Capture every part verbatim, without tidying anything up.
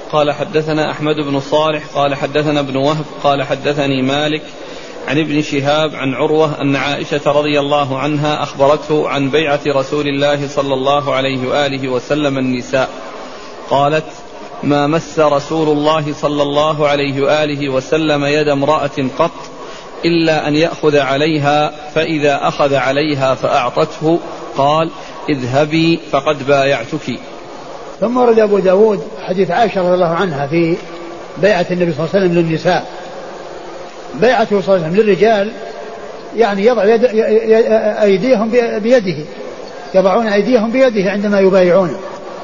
قال حدثنا أحمد بن صالح قال حدثنا ابن وهب قال حدثني مالك عن ابن شهاب عن عروة أن عائشة رضي الله عنها أخبرته عن بيعة رسول الله صلى الله عليه وآله وسلم النساء قالت ما مس رسول الله صلى الله عليه وآله وسلم يد امرأة قط إلا أن يأخذ عليها فإذا أخذ عليها فأعطته قال اذهبي فقد بايعتك. ثم ورد أبو داود حديث عائشة رضي الله عنها في بيعة النبي صلى الله عليه وسلم للنساء. بيعته صلى الله عليه وسلم للرجال يعني يضع يد أيديهم بيده، يضعون أيديهم بيده عندما يبايعونه،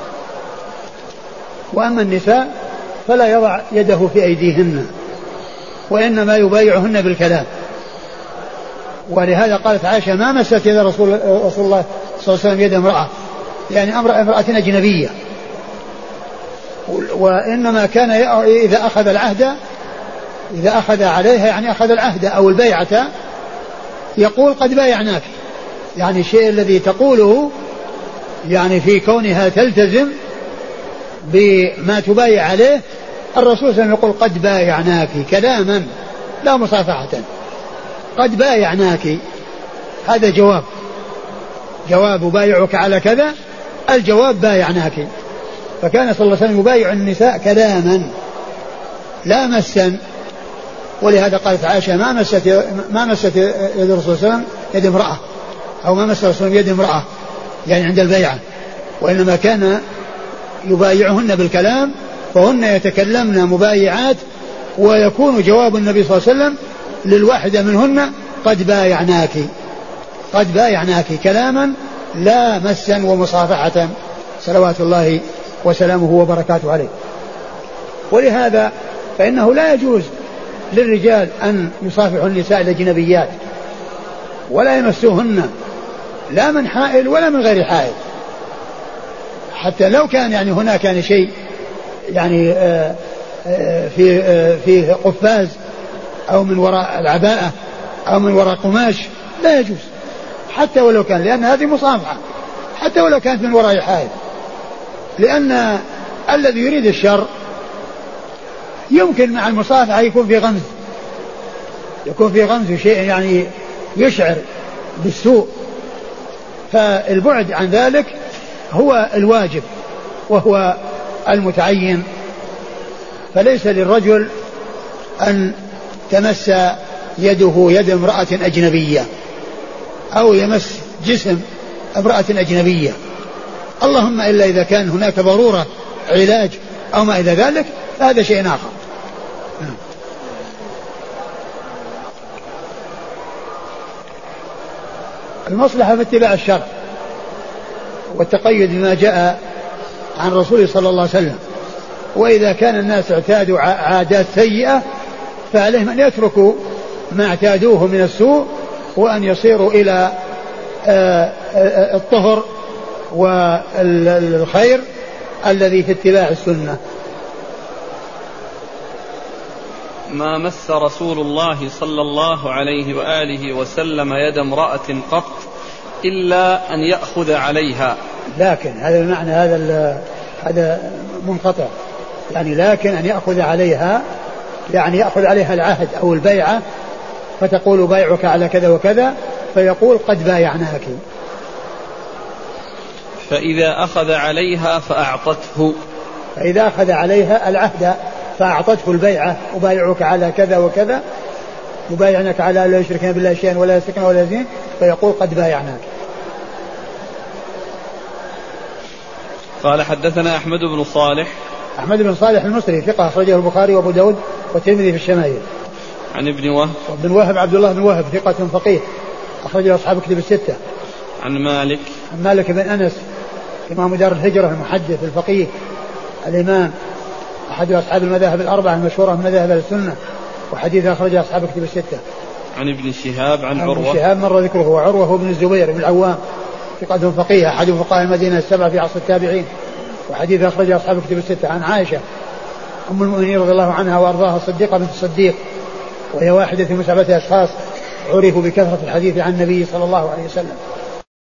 وأما النساء فلا يضع يده في أيديهن وإنما يبايعهن بالكلام. ولهذا قالت عائشة ما مست يد رسول, رسول الله صلى الله عليه وسلم يد امرأة، يعني امرأة أجنبية، وإنما كان إذا أخذ العهد إذا أخذ عليها يعني أخذ العهد أو البيعة يقول قد بايعناك، يعني الشيء الذي تقوله يعني في كونها تلتزم بما تبايع عليه، الرسول صلى الله عليه وسلم يقول قد بايعناك كلاما لا مصافحة، قد بايعناك، هذا جواب جواب بايعك على كذا، الجواب بايعناك. فكان صلى الله عليه وسلم يبايع النساء كلاما لا مسا، ولهذا قالت عائشة ما مست ما مست يد الرسول صلى الله عليه وسلم يد امرأة، أو ما مس الرسول يد امرأة يعني عند البيعة، وإنما كان يبايعهن بالكلام، فهن يتكلمن مبايعات، ويكون جواب النبي صلى الله عليه وسلم للواحدة منهن قد بايعناك، قد بايعناك كلاما لا مسا ومصافحة صلوات الله وسلامه وبركاته عليه. ولهذا فإنه لا يجوز للرجال أن يصافحوا النساء الأجنبيات ولا يمسوهن لا من حائل ولا من غير حائل، حتى لو كان يعني هناك يعني شيء يعني آآ آآ في آآ في قفاز أو من وراء العباءة أو من وراء قماش لا يجوز، حتى ولو كان، لأن هذه مصافحة حتى ولو كانت من وراء حائل، لأن الذي يريد الشر يمكن مع المصافحة يكون في غمز، يكون في غمز شيء يعني يشعر بالسوء، فالبعد عن ذلك هو الواجب وهو المتعين. فليس للرجل أن تمس يده يد امرأة أجنبية أو يمس جسم امرأة أجنبية، اللهم إلا إذا كان هناك ضرورة علاج أو ما إلى ذلك، هذا شيء آخر. المصلحة في اتباع الشرع والتقيد بما جاء عن رسوله صلى الله عليه وسلم، وإذا كان الناس اعتادوا عادات سيئة فعليهم أن يتركوا ما اعتادوه من السوء وأن يصيروا إلى الطهر والخير الذي في اتباع السنة. ما مس رسول الله صلى الله عليه وآله وسلم يد امرأة قط إلا أن يأخذ عليها، لكن هذا المعنى هذا هذا منقطع، يعني لكن أن يأخذ عليها يعني يأخذ عليها العهد أو البيعة، فتقول بايعك على كذا وكذا، فيقول قد بايعناك. فإذا أخذ عليها فأعطته، فإذا أخذ عليها العهد فأعطته البيعة، أبايعك على كذا وكذا، يبايعنك على لا يشركن بالله شيئا ولا يسرقن ولا يزنين، فيقول قد بايعناك. قال حدثنا أحمد بن صالح. أحمد بن صالح المصري ثقة أخرجه البخاري وأبو داود والترمذي في الشمائل. عن ابن وهب. وابن وهب عبد الله بن وهب ثقة فقيه أخرجه أصحاب كتب الستة. عن مالك. عن مالك بن أنس إمام دار الهجرة المحدث الفقيه الإمام أحد أصحاب المذاهب الأربعة المشهورة من مذاهب السنة، وحديث أخرجه أصحاب كتب الستة. عن ابن شهاب عن عروة. ابن شهاب مر ذكره، وعروة بن الزبير بن العوام ثقة فقيه أحد فقهاء المدينة السبعة في عصر التابعين، وحديث أخرجه أصحاب كتب الستة. عن عائشة أم المؤمنين رضي الله عنها وأرضاها الصديقة بنت الصديق، وهي واحدة من سبعة أشخاص عرفوا بكثرة الحديث عن النبي صلى الله عليه وسلم.